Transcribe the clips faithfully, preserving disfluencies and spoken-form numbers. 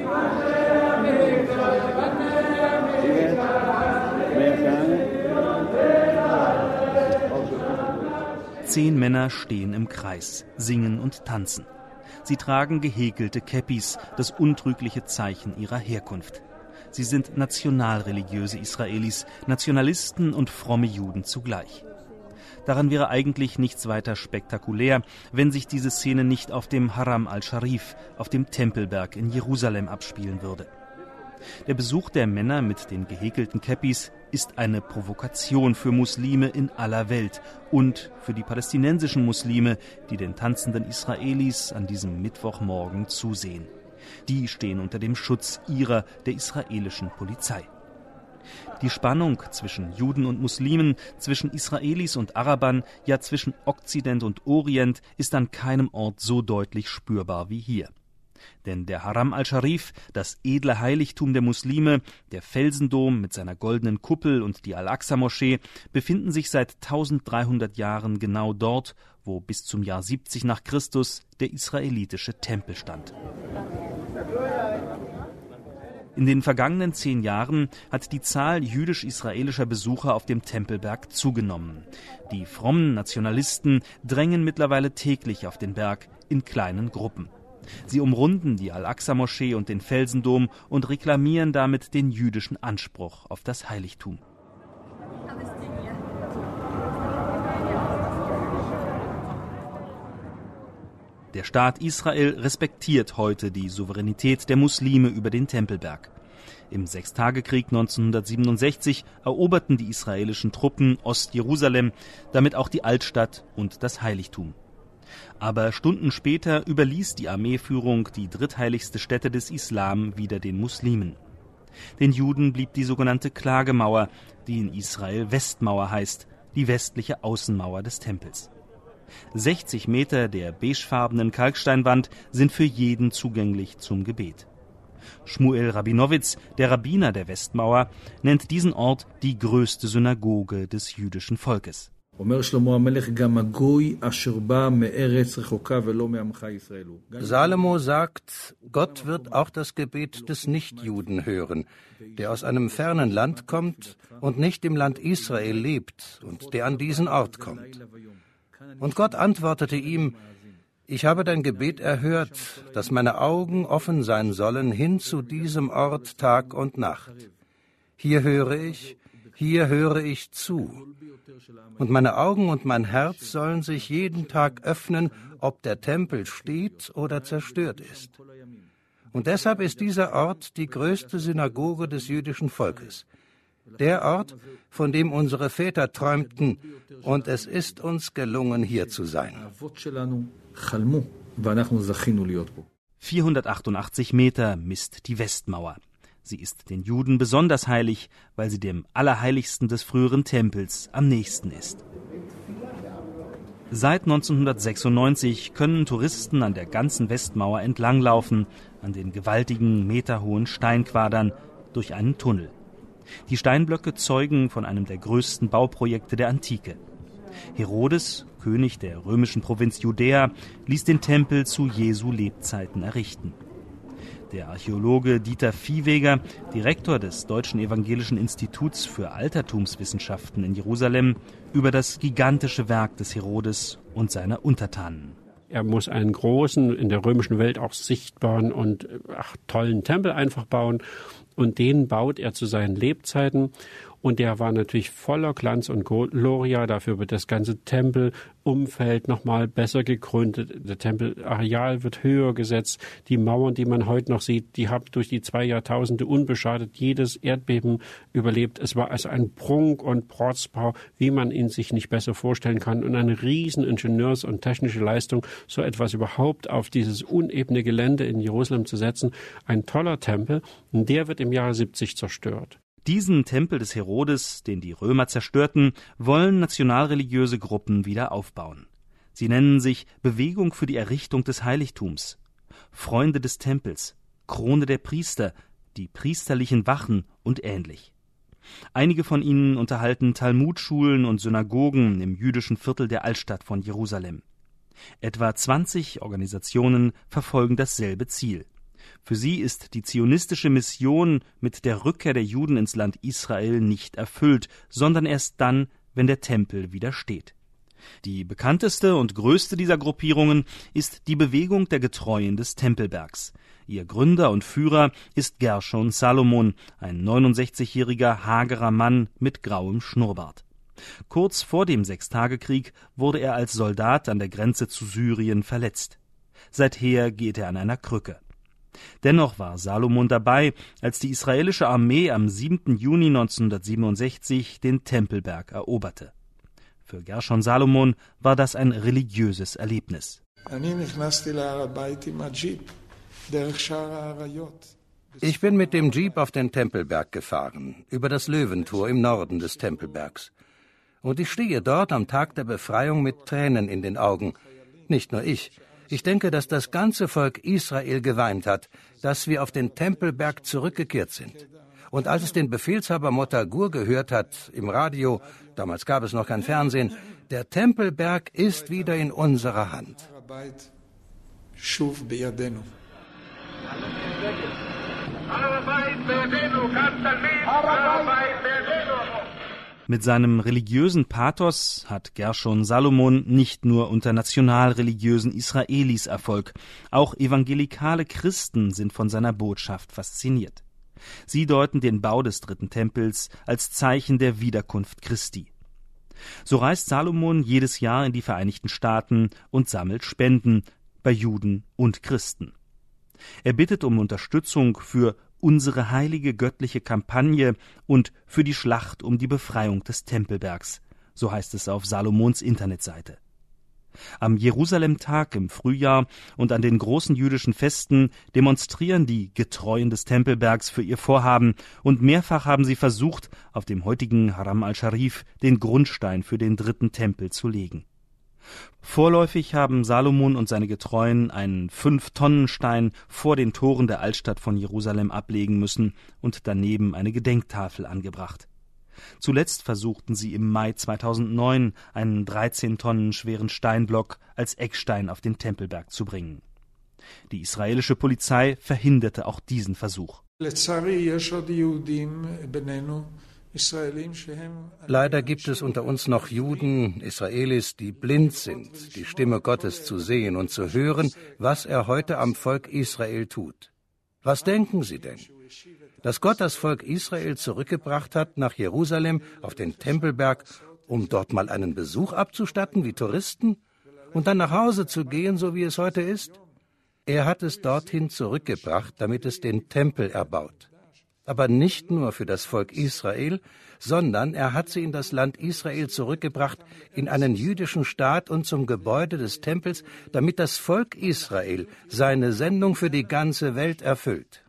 Zehn Männer stehen im Kreis, singen und tanzen. Sie tragen gehäkelte Käppis, das untrügliche Zeichen ihrer Herkunft. Sie sind nationalreligiöse Israelis, Nationalisten und fromme Juden zugleich. Daran wäre eigentlich nichts weiter spektakulär, wenn sich diese Szene nicht auf dem Haram al-Sharif, auf dem Tempelberg in Jerusalem abspielen würde. Der Besuch der Männer mit den gehäkelten Käppis ist eine Provokation für Muslime in aller Welt und für die palästinensischen Muslime, die den tanzenden Israelis an diesem Mittwochmorgen zusehen. Die stehen unter dem Schutz ihrer, der israelischen Polizei. Die Spannung zwischen Juden und Muslimen, zwischen Israelis und Arabern, ja zwischen Okzident und Orient ist an keinem Ort so deutlich spürbar wie hier. Denn der Haram al-Sharif, das edle Heiligtum der Muslime, der Felsendom mit seiner goldenen Kuppel und die Al-Aqsa-Moschee befinden sich seit dreizehnhundert Jahren genau dort, wo bis zum Jahr siebzig nach Christus der israelitische Tempel stand. In den vergangenen zehn Jahren hat die Zahl jüdisch-israelischer Besucher auf dem Tempelberg zugenommen. Die frommen Nationalisten drängen mittlerweile täglich auf den Berg in kleinen Gruppen. Sie umrunden die Al-Aqsa-Moschee und den Felsendom und reklamieren damit den jüdischen Anspruch auf das Heiligtum. Der Staat Israel respektiert heute die Souveränität der Muslime über den Tempelberg. Im Sechstagekrieg neunzehnhundertsiebenundsechzig eroberten die israelischen Truppen Ostjerusalem, damit auch die Altstadt und das Heiligtum. Aber Stunden später überließ die Armeeführung die drittheiligste Stätte des Islam wieder den Muslimen. Den Juden blieb die sogenannte Klagemauer, die in Israel Westmauer heißt, die westliche Außenmauer des Tempels. sechzig Meter der beigefarbenen Kalksteinwand sind für jeden zugänglich zum Gebet. Shmuel Rabinowitz, der Rabbiner der Westmauer, nennt diesen Ort die größte Synagoge des jüdischen Volkes. Salomo sagt, Gott wird auch das Gebet des Nichtjuden hören, der aus einem fernen Land kommt und nicht im Land Israel lebt und der an diesen Ort kommt. Und Gott antwortete ihm, ich habe dein Gebet erhört, dass meine Augen offen sein sollen hin zu diesem Ort Tag und Nacht. Hier höre ich, hier höre ich zu. Und meine Augen und mein Herz sollen sich jeden Tag öffnen, ob der Tempel steht oder zerstört ist. Und deshalb ist dieser Ort die größte Synagoge des jüdischen Volkes. Der Ort, von dem unsere Väter träumten, und es ist uns gelungen, hier zu sein. vierhundertachtundachtzig Meter misst die Westmauer. Sie ist den Juden besonders heilig, weil sie dem Allerheiligsten des früheren Tempels am nächsten ist. Seit neunzehnhundertsechsundneunzig können Touristen an der ganzen Westmauer entlanglaufen, an den gewaltigen, meterhohen Steinquadern durch einen Tunnel. Die Steinblöcke zeugen von einem der größten Bauprojekte der Antike. Herodes, König der römischen Provinz Judäa, ließ den Tempel zu Jesu Lebzeiten errichten. Der Archäologe Dieter Viehweger, Direktor des Deutschen Evangelischen Instituts für Altertumswissenschaften in Jerusalem, über das gigantische Werk des Herodes und seiner Untertanen. Er muss einen großen, in der römischen Welt auch sichtbaren und ach, tollen Tempel einfach bauen. Und den baut er zu seinen Lebzeiten. Und der war natürlich voller Glanz und Gloria. Dafür wird das ganze Tempelumfeld nochmal besser gegründet. Der Tempelareal wird höher gesetzt. Die Mauern, die man heute noch sieht, die haben durch die zwei Jahrtausende unbeschadet jedes Erdbeben überlebt. Es war also ein Prunk- und Protzbau, wie man ihn sich nicht besser vorstellen kann. Und eine riesen Ingenieurs- und technische Leistung, so etwas überhaupt auf dieses unebene Gelände in Jerusalem zu setzen. Ein toller Tempel. Und der wird im Jahre siebzig zerstört. Diesen Tempel des Herodes, den die Römer zerstörten, wollen nationalreligiöse Gruppen wieder aufbauen. Sie nennen sich Bewegung für die Errichtung des Heiligtums, Freunde des Tempels, Krone der Priester, die priesterlichen Wachen und ähnlich. Einige von ihnen unterhalten Talmudschulen und Synagogen im jüdischen Viertel der Altstadt von Jerusalem. Etwa zwanzig Organisationen verfolgen dasselbe Ziel: Für sie ist die zionistische Mission mit der Rückkehr der Juden ins Land Israel nicht erfüllt, sondern erst dann, wenn der Tempel wieder steht. Die bekannteste und größte dieser Gruppierungen ist die Bewegung der Getreuen des Tempelbergs. Ihr Gründer und Führer ist Gershon Salomon, ein neunundsechzigjähriger hagerer Mann mit grauem Schnurrbart. Kurz vor dem Sechstagekrieg wurde er als Soldat an der Grenze zu Syrien verletzt. Seither geht er an einer Krücke. Dennoch war Salomon dabei, als die israelische Armee am siebten Juni neunzehnhundertsiebenundsechzig den Tempelberg eroberte. Für Gershon Salomon war das ein religiöses Erlebnis. Ich bin mit dem Jeep auf den Tempelberg gefahren, über das Löwentor im Norden des Tempelbergs. Und ich stehe dort am Tag der Befreiung mit Tränen in den Augen. Nicht nur ich. Ich denke, dass das ganze Volk Israel geweint hat, dass wir auf den Tempelberg zurückgekehrt sind. Und als es den Befehlshaber Motagur gehört hat im Radio, damals gab es noch kein Fernsehen, der Tempelberg ist wieder in unserer Hand. Mit seinem religiösen Pathos hat Gershon Salomon nicht nur unter nationalreligiösen Israelis Erfolg, auch evangelikale Christen sind von seiner Botschaft fasziniert. Sie deuten den Bau des dritten Tempels als Zeichen der Wiederkunft Christi. So reist Salomon jedes Jahr in die Vereinigten Staaten und sammelt Spenden bei Juden und Christen. Er bittet um Unterstützung für unsere heilige göttliche Kampagne und für die Schlacht um die Befreiung des Tempelbergs, so heißt es auf Salomons Internetseite. Am Jerusalem-Tag im Frühjahr und an den großen jüdischen Festen demonstrieren die Getreuen des Tempelbergs für ihr Vorhaben und mehrfach haben sie versucht, auf dem heutigen Haram al-Sharif den Grundstein für den dritten Tempel zu legen. Vorläufig haben Salomon und seine Getreuen einen Fünf-Tonnen-Stein vor den Toren der Altstadt von Jerusalem ablegen müssen und daneben eine Gedenktafel angebracht. Zuletzt versuchten sie im Mai zweitausendneun, einen dreizehn Tonnen schweren Steinblock als Eckstein auf den Tempelberg zu bringen. Die israelische Polizei verhinderte auch diesen Versuch. Leider gibt es unter uns noch Juden, Israelis, die blind sind, die Stimme Gottes zu sehen und zu hören, was er heute am Volk Israel tut. Was denken Sie denn? Dass Gott das Volk Israel zurückgebracht hat nach Jerusalem auf den Tempelberg, um dort mal einen Besuch abzustatten wie Touristen und dann nach Hause zu gehen, so wie es heute ist? Er hat es dorthin zurückgebracht, damit es den Tempel erbaut. Aber nicht nur für das Volk Israel, sondern er hat sie in das Land Israel zurückgebracht, in einen jüdischen Staat und zum Gebäude des Tempels, damit das Volk Israel seine Sendung für die ganze Welt erfüllt.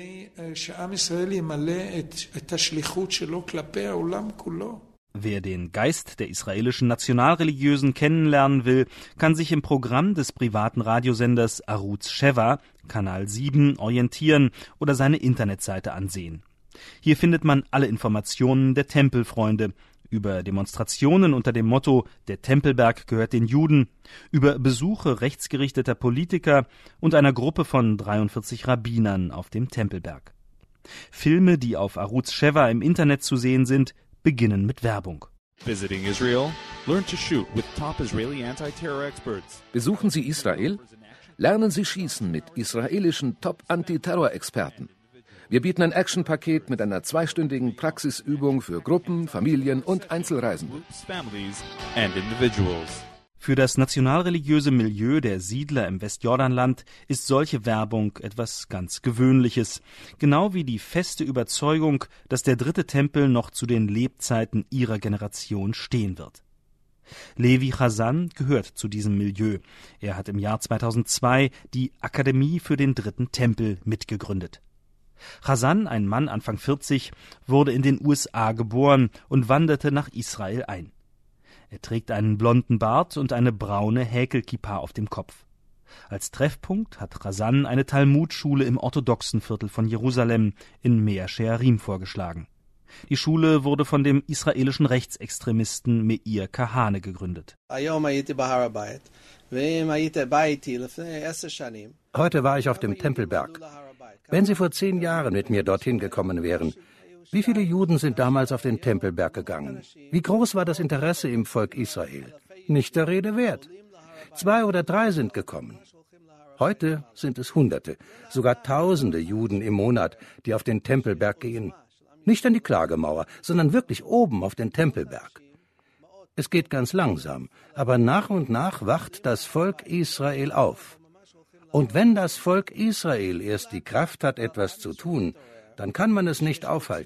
Wer den Geist der israelischen Nationalreligiösen kennenlernen will, kann sich im Programm des privaten Radiosenders Arutz Sheva, Kanal sieben, orientieren oder seine Internetseite ansehen. Hier findet man alle Informationen der Tempelfreunde, über Demonstrationen unter dem Motto »Der Tempelberg gehört den Juden«, über Besuche rechtsgerichteter Politiker und einer Gruppe von dreiundvierzig Rabbinern auf dem Tempelberg. Filme, die auf Arutz Sheva im Internet zu sehen sind, beginnen mit Werbung. Visiting Israel? Learn to shoot with top Israeli anti-terror experts. Besuchen Sie Israel? Lernen Sie schießen mit israelischen Top-Antiterror-Experten. Wir bieten ein Action-Paket mit einer zweistündigen Praxisübung für Gruppen, Familien und Einzelreisende. Für das nationalreligiöse Milieu der Siedler im Westjordanland ist solche Werbung etwas ganz Gewöhnliches, genau wie die feste Überzeugung, dass der dritte Tempel noch zu den Lebzeiten ihrer Generation stehen wird. Levi Chazan gehört zu diesem Milieu. Er hat im Jahr zweitausendzwei die Akademie für den dritten Tempel mitgegründet. Chazan, ein Mann Anfang vierzig, wurde in den U S A geboren und wanderte nach Israel ein. Er trägt einen blonden Bart und eine braune Häkelkippa auf dem Kopf. Als Treffpunkt hat Chazan eine Talmudschule im orthodoxen Viertel von Jerusalem in Mea Shearim vorgeschlagen. Die Schule wurde von dem israelischen Rechtsextremisten Meir Kahane gegründet. Heute war ich auf dem Tempelberg. Wenn Sie vor zehn Jahren mit mir dorthin gekommen wären, wie viele Juden sind damals auf den Tempelberg gegangen? Wie groß war das Interesse im Volk Israel? Nicht der Rede wert. Zwei oder drei sind gekommen. Heute sind es Hunderte, sogar Tausende Juden im Monat, die auf den Tempelberg gehen. Nicht an die Klagemauer, sondern wirklich oben auf den Tempelberg. Es geht ganz langsam, aber nach und nach wacht das Volk Israel auf. Und wenn das Volk Israel erst die Kraft hat, etwas zu tun, dann kann man es nicht aufhalten.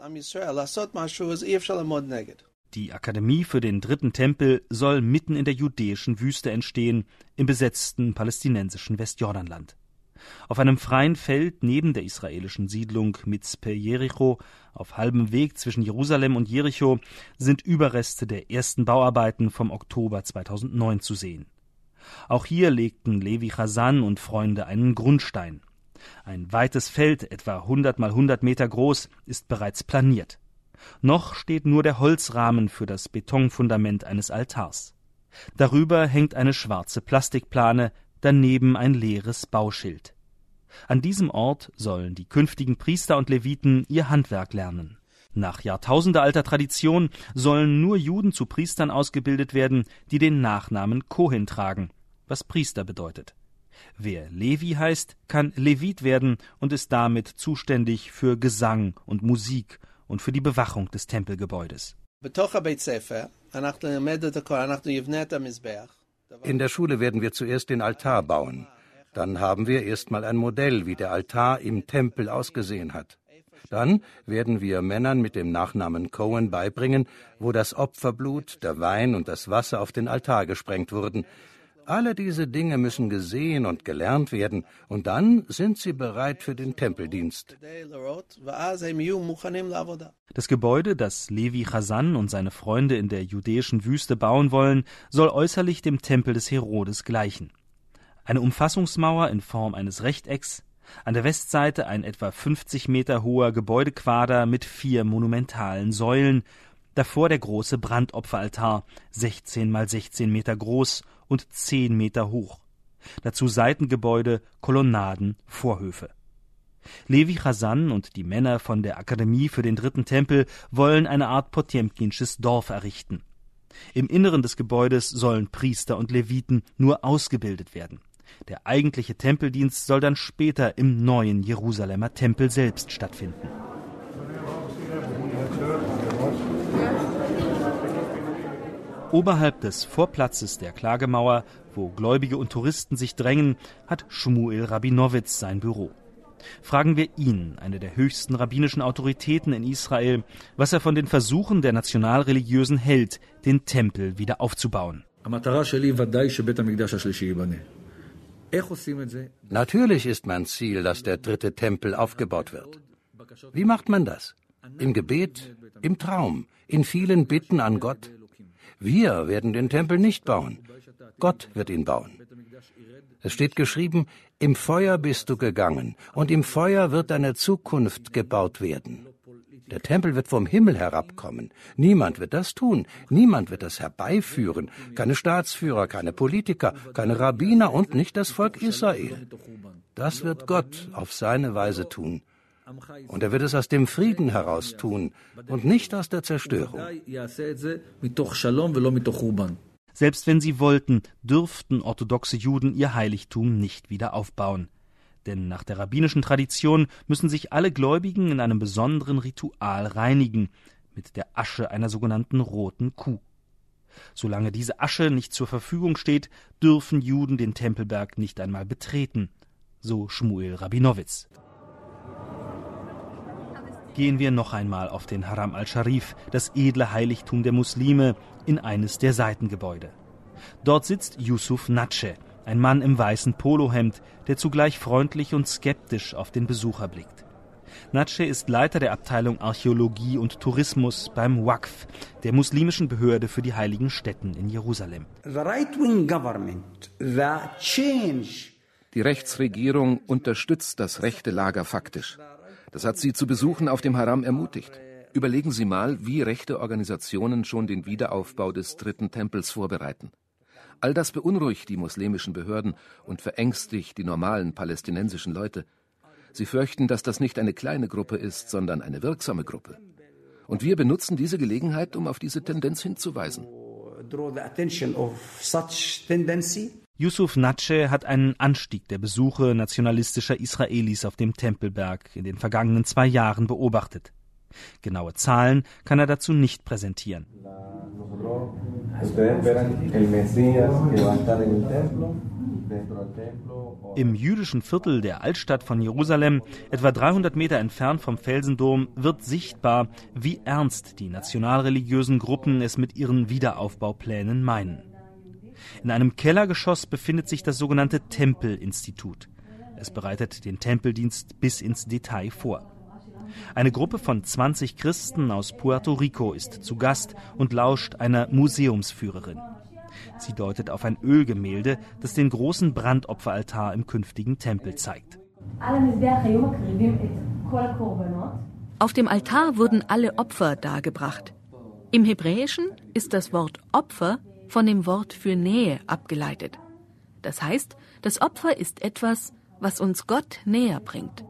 Die Akademie für den dritten Tempel soll mitten in der judäischen Wüste entstehen, im besetzten palästinensischen Westjordanland. Auf einem freien Feld neben der israelischen Siedlung Mitzpe Jericho, auf halbem Weg zwischen Jerusalem und Jericho, sind Überreste der ersten Bauarbeiten vom Oktober zweitausendneun zu sehen. Auch hier legten Levi Chazan und Freunde einen Grundstein. Ein weites Feld, etwa hundert mal hundert Meter groß, ist bereits planiert. Noch steht nur der Holzrahmen für das Betonfundament eines Altars. Darüber hängt eine schwarze Plastikplane, daneben ein leeres Bauschild. An diesem Ort sollen die künftigen Priester und Leviten ihr Handwerk lernen. Nach jahrtausendealter Tradition sollen nur Juden zu Priestern ausgebildet werden, die den Nachnamen Kohen tragen, was Priester bedeutet. Wer Levi heißt, kann Levit werden und ist damit zuständig für Gesang und Musik und für die Bewachung des Tempelgebäudes. In der Schule werden wir zuerst den Altar bauen. Dann haben wir erstmal ein Modell, wie der Altar im Tempel ausgesehen hat. Dann werden wir Männern mit dem Nachnamen Cohen beibringen, wo das Opferblut, der Wein und das Wasser auf den Altar gesprengt wurden. Alle diese Dinge müssen gesehen und gelernt werden, und dann sind sie bereit für den Tempeldienst. Das Gebäude, das Levi Chazan und seine Freunde in der judäischen Wüste bauen wollen, soll äußerlich dem Tempel des Herodes gleichen. Eine Umfassungsmauer in Form eines Rechtecks, an der Westseite ein etwa fünfzig Meter hoher Gebäudequader mit vier monumentalen Säulen, davor der große Brandopferaltar, sechzehn mal sechzehn Meter groß und zehn Meter hoch. Dazu Seitengebäude, Kolonnaden, Vorhöfe. Levi Chazan und die Männer von der Akademie für den dritten Tempel wollen eine Art potjemkinsches Dorf errichten. Im Inneren des Gebäudes sollen Priester und Leviten nur ausgebildet werden. Der eigentliche Tempeldienst soll dann später im neuen Jerusalemer Tempel selbst stattfinden. Oberhalb des Vorplatzes der Klagemauer, wo Gläubige und Touristen sich drängen, hat Shmuel Rabinowitz sein Büro. Fragen wir ihn, eine der höchsten rabbinischen Autoritäten in Israel, was er von den Versuchen der Nationalreligiösen hält, den Tempel wieder aufzubauen. Natürlich ist mein Ziel, dass der dritte Tempel aufgebaut wird. Wie macht man das? Im Gebet, im Traum, in vielen Bitten an Gott. Wir werden den Tempel nicht bauen. Gott wird ihn bauen. Es steht geschrieben, im Feuer bist du gegangen, und im Feuer wird deine Zukunft gebaut werden. Der Tempel wird vom Himmel herabkommen. Niemand wird das tun. Niemand wird das herbeiführen. Keine Staatsführer, keine Politiker, keine Rabbiner und nicht das Volk Israel. Das wird Gott auf seine Weise tun. Und er wird es aus dem Frieden heraus tun und nicht aus der Zerstörung. Selbst wenn sie wollten, dürften orthodoxe Juden ihr Heiligtum nicht wieder aufbauen. Denn nach der rabbinischen Tradition müssen sich alle Gläubigen in einem besonderen Ritual reinigen, mit der Asche einer sogenannten roten Kuh. Solange diese Asche nicht zur Verfügung steht, dürfen Juden den Tempelberg nicht einmal betreten, so Shmuel Rabinowitz. Gehen wir noch einmal auf den Haram al-Sharif, das edle Heiligtum der Muslime, in eines der Seitengebäude. Dort sitzt Yusuf Natsche, ein Mann im weißen Polohemd, der zugleich freundlich und skeptisch auf den Besucher blickt. Natsche ist Leiter der Abteilung Archäologie und Tourismus beim Waqf, der muslimischen Behörde für die heiligen Stätten in Jerusalem. Die Rechtsregierung unterstützt das rechte Lager faktisch. Das hat sie zu Besuchen auf dem Haram ermutigt. Überlegen Sie mal, wie rechte Organisationen schon den Wiederaufbau des dritten Tempels vorbereiten. All das beunruhigt die muslimischen Behörden und verängstigt die normalen palästinensischen Leute. Sie fürchten, dass das nicht eine kleine Gruppe ist, sondern eine wirksame Gruppe. Und wir benutzen diese Gelegenheit, um auf diese Tendenz hinzuweisen. Yusuf Natsche hat einen Anstieg der Besuche nationalistischer Israelis auf dem Tempelberg in den vergangenen zwei Jahren beobachtet. Genaue Zahlen kann er dazu nicht präsentieren. Im jüdischen Viertel der Altstadt von Jerusalem, etwa dreihundert Meter entfernt vom Felsendom, wird sichtbar, wie ernst die nationalreligiösen Gruppen es mit ihren Wiederaufbauplänen meinen. In einem Kellergeschoss befindet sich das sogenannte Tempelinstitut. Es bereitet den Tempeldienst bis ins Detail vor. Eine Gruppe von zwanzig Christen aus Puerto Rico ist zu Gast und lauscht einer Museumsführerin. Sie deutet auf ein Ölgemälde, das den großen Brandopferaltar im künftigen Tempel zeigt. Auf dem Altar wurden alle Opfer dargebracht. Im Hebräischen ist das Wort Opfer von dem Wort für Nähe abgeleitet. Das heißt, das Opfer ist etwas, was uns Gott näher bringt.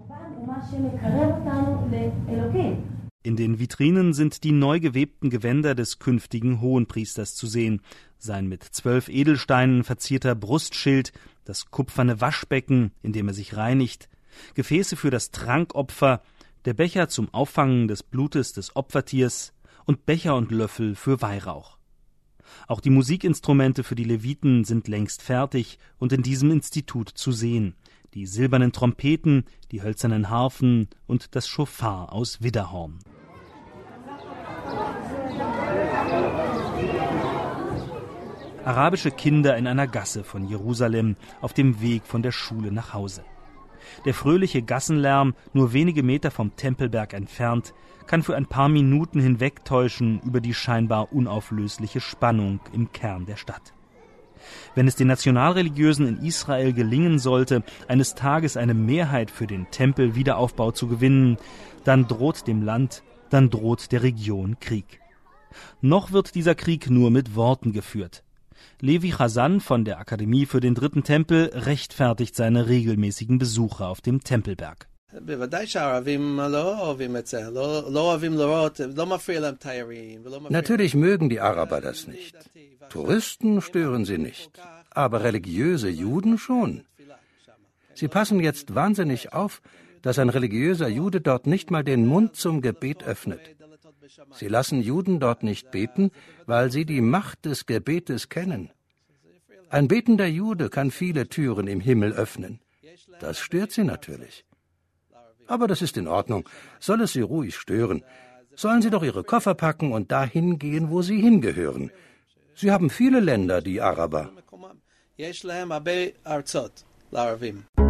In den Vitrinen sind die neu gewebten Gewänder des künftigen Hohenpriesters zu sehen. Sein mit zwölf Edelsteinen verzierter Brustschild, das kupferne Waschbecken, in dem er sich reinigt, Gefäße für das Trankopfer, der Becher zum Auffangen des Blutes des Opfertiers und Becher und Löffel für Weihrauch. Auch die Musikinstrumente für die Leviten sind längst fertig und in diesem Institut zu sehen. Die silbernen Trompeten, die hölzernen Harfen und das Schofar aus Widderhorn. Arabische Kinder in einer Gasse von Jerusalem auf dem Weg von der Schule nach Hause. Der fröhliche Gassenlärm, nur wenige Meter vom Tempelberg entfernt, kann für ein paar Minuten hinwegtäuschen über die scheinbar unauflösliche Spannung im Kern der Stadt. Wenn es den Nationalreligiösen in Israel gelingen sollte, eines Tages eine Mehrheit für den Tempelwiederaufbau zu gewinnen, dann droht dem Land, dann droht der Region Krieg. Noch wird dieser Krieg nur mit Worten geführt. Levi Chazan von der Akademie für den Dritten Tempel rechtfertigt seine regelmäßigen Besuche auf dem Tempelberg. Natürlich mögen die Araber das nicht. Touristen stören sie nicht, aber religiöse Juden schon. Sie passen jetzt wahnsinnig auf, dass ein religiöser Jude dort nicht mal den Mund zum Gebet öffnet. Sie lassen Juden dort nicht beten, weil sie die Macht des Gebetes kennen. Ein betender Jude kann viele Türen im Himmel öffnen. Das stört sie natürlich. Aber das ist in Ordnung. Soll es sie ruhig stören? Sollen sie doch ihre Koffer packen und dahin gehen, wo sie hingehören. Sie haben viele Länder, die Araber.